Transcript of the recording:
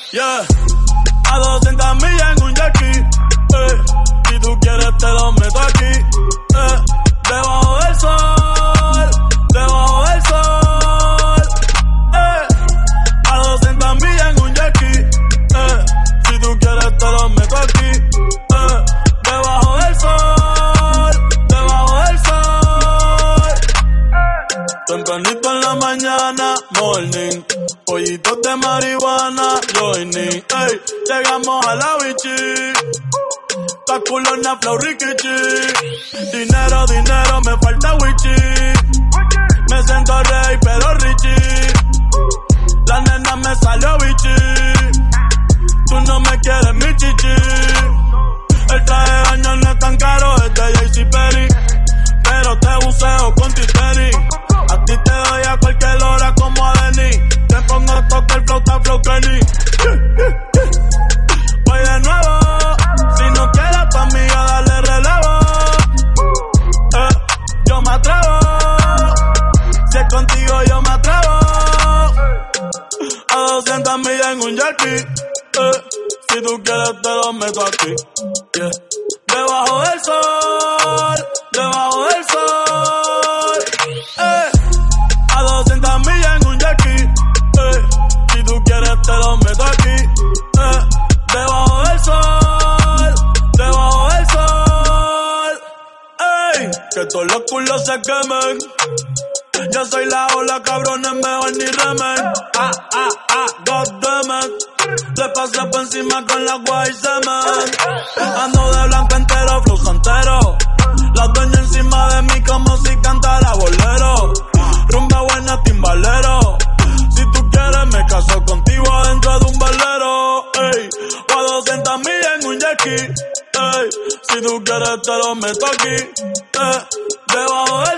Yeah. A 200 millas en un jet. Si tú quieres te lo meto aquí. Debajo del sol, debajo del sol. A 200 millas en un jet. Si tú quieres te lo meto aquí. Debajo del sol, debajo del sol. Tempranito en la mañana, morning. Pollitos de marihuana, joining. Ey, llegamos a la bichi. Caculona, flow, rikichi. Dinero, dinero, me falta wichi. Me siento rey, pero richie. La nena me salió bichi. Tú no me quieres, mi chichi. El traje de baño no es tan caro, es de JC Perry. Pero te buceo con titeri. A ti te doy a cualquier hora como a Denny. Te pongo a tocar flauta, flow Kenny. Voy de nuevo. Si no quieres a tu amiga, dale relevo. Yo me atrevo. Si es contigo, yo me atrevo. A 200 millas en un jet. Si tú quieres, te lo meto aquí. Yeah. Debajo del sol, debajo del sol. A 200 millas en un jet. Si tú quieres, te lo meto aquí. Debajo del sol, debajo del sol. Ey, que todos los culos se quemen. Yo soy la ola, cabrones, mejor ni remen. Goddammit. Le pasé por encima con la guay semen. Ando de blanco entero, flow santero. La dueña encima de mí como si cantara bolero. Rumba buena, timbalero. Si tú quieres me caso contigo adentro de un velero. Ey, o a 200 millas en un jet ski. Ey, si tú quieres te lo meto aquí. Debajo del